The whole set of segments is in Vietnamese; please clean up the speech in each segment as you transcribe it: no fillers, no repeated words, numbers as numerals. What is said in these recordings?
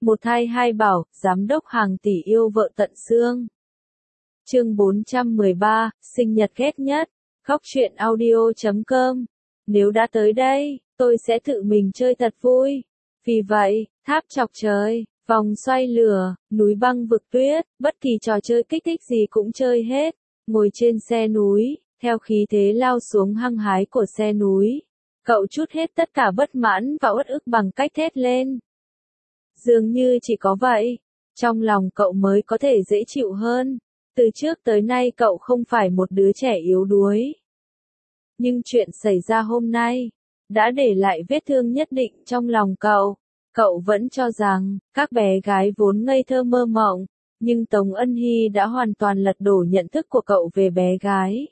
Một thai hai bảo, giám đốc hàng tỷ yêu vợ tận xương. Chương 413, sinh nhật ghét nhất. Góc truyện audio.com. Nếu đã tới đây, tôi sẽ tự mình chơi thật vui. Vì vậy, tháp chọc trời, vòng xoay lửa, núi băng vực tuyết, bất kỳ trò chơi kích thích gì cũng chơi hết. Ngồi trên xe núi, theo khí thế lao xuống hăng hái của xe núi, cậu trút hết tất cả bất mãn và uất ức bằng cách thét lên. Dường như chỉ có vậy, trong lòng cậu mới có thể dễ chịu hơn. Từ trước tới nay cậu không phải một đứa trẻ yếu đuối. Nhưng chuyện xảy ra hôm nay đã để lại vết thương nhất định trong lòng cậu. Cậu vẫn cho rằng các bé gái vốn ngây thơ mơ mộng, nhưng Tống Ân Hy đã hoàn toàn lật đổ nhận thức của cậu về bé gái.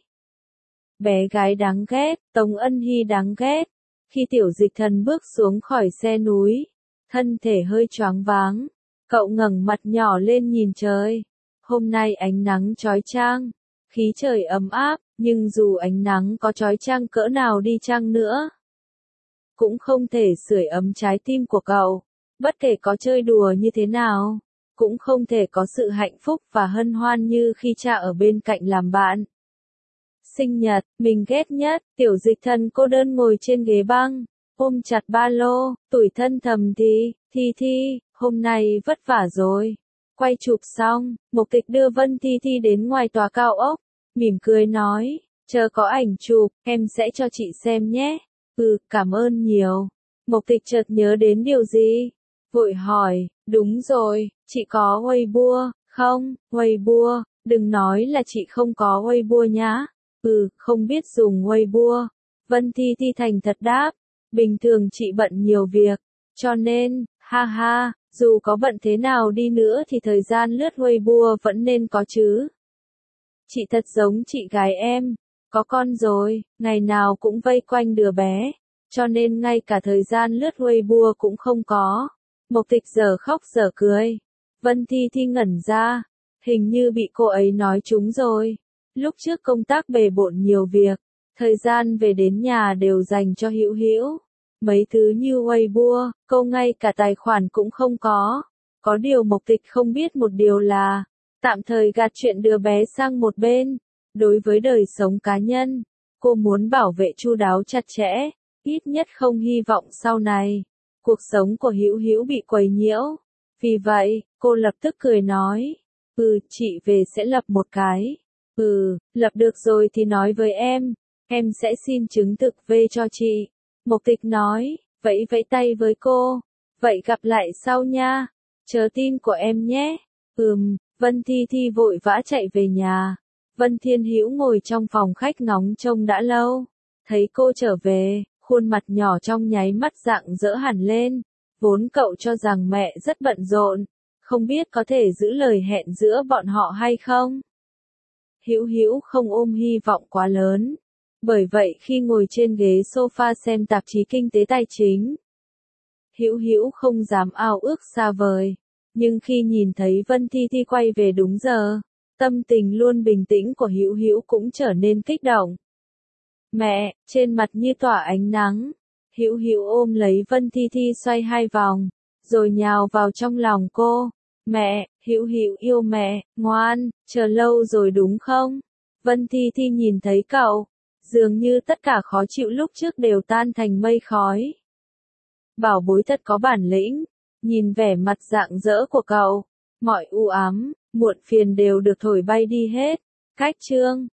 Bé gái đáng ghét, Tống Ân Hy đáng ghét. Khi Tiểu Dịch Thần bước xuống khỏi xe núi, thân thể hơi choáng váng, cậu ngẩng mặt nhỏ lên nhìn trời. Hôm nay ánh nắng chói chang, khí trời ấm áp, nhưng dù ánh nắng có chói chang cỡ nào đi chăng nữa, cũng không thể sưởi ấm trái tim của cậu. Bất kể có chơi đùa như thế nào, cũng không thể có sự hạnh phúc và hân hoan như khi cha ở bên cạnh làm bạn. Sinh nhật, mình ghét nhất, Tiểu Dịch Thần cô đơn ngồi trên ghế băng, ôm chặt ba lô, tủi thân thầm Thi, hôm nay vất vả rồi. Quay chụp xong, Mộc Tịch đưa Vân Thi đến ngoài tòa cao ốc, mỉm cười nói, chờ có ảnh chụp, em sẽ cho chị xem nhé. Cảm ơn nhiều. Mộc Tịch chợt nhớ đến điều gì, vội hỏi, đúng rồi, chị có Weibo, không? Weibo, đừng nói là chị không có Weibo nhá. Không biết dùng Weibo. Vân Thi thành thật đáp, bình thường chị bận nhiều việc, cho nên, ha, dù có bận thế nào đi nữa thì thời gian lướt Weibo vẫn nên có chứ. Chị thật giống chị gái em, có con rồi, ngày nào cũng vây quanh đứa bé, cho nên ngay cả thời gian lướt Weibo cũng không có. Mộc Tịch giờ khóc giờ cười. Vân Thi ngẩn ra, hình như bị cô ấy nói trúng rồi. Lúc trước công tác bề bộn nhiều việc, thời gian về đến nhà đều dành cho Hữu Hữu. Mấy thứ như Weibo, cô ngay cả tài khoản cũng không có. Có điều Mộc Tịch không biết một điều là, tạm thời gạt chuyện đứa bé sang một bên. Đối với đời sống cá nhân, cô muốn bảo vệ chu đáo chặt chẽ, ít nhất không hy vọng sau này cuộc sống của Hữu Hữu bị quấy nhiễu. Vì vậy, cô lập tức cười nói, chị về sẽ lập một cái. Lập được rồi thì nói với em sẽ xin chứng thực về cho chị. Mộc Tịch nói, vẫy tay với cô, vậy gặp lại sau nha, chờ tin của em nhé. Vân Thi vội vã chạy về nhà. Vân Thiên Hữu ngồi trong phòng khách ngóng trông đã lâu, thấy cô trở về, khuôn mặt nhỏ trong nháy mắt rạng rỡ hẳn lên. Vốn cậu cho rằng mẹ rất bận rộn, không biết có thể giữ lời hẹn giữa bọn họ hay không. Hữu không ôm hy vọng quá lớn. Bởi vậy khi ngồi trên ghế sofa xem tạp chí kinh tế tài chính, Hữu không dám ao ước xa vời. Nhưng khi nhìn thấy Vân Thi quay về đúng giờ, tâm tình luôn bình tĩnh của Hữu cũng trở nên kích động. Mẹ, trên mặt như tỏa ánh nắng. Hữu ôm lấy Vân Thi xoay hai vòng, rồi nhào vào trong lòng cô. Mẹ, Hữu yêu mẹ, ngoan, chờ lâu rồi đúng không? Vân Thi nhìn thấy cậu, dường như tất cả khó chịu lúc trước đều tan thành mây khói. Bảo bối thật có bản lĩnh, nhìn vẻ mặt rạng rỡ của cậu, mọi u ám, muộn phiền đều được thổi bay đi hết. Cách chương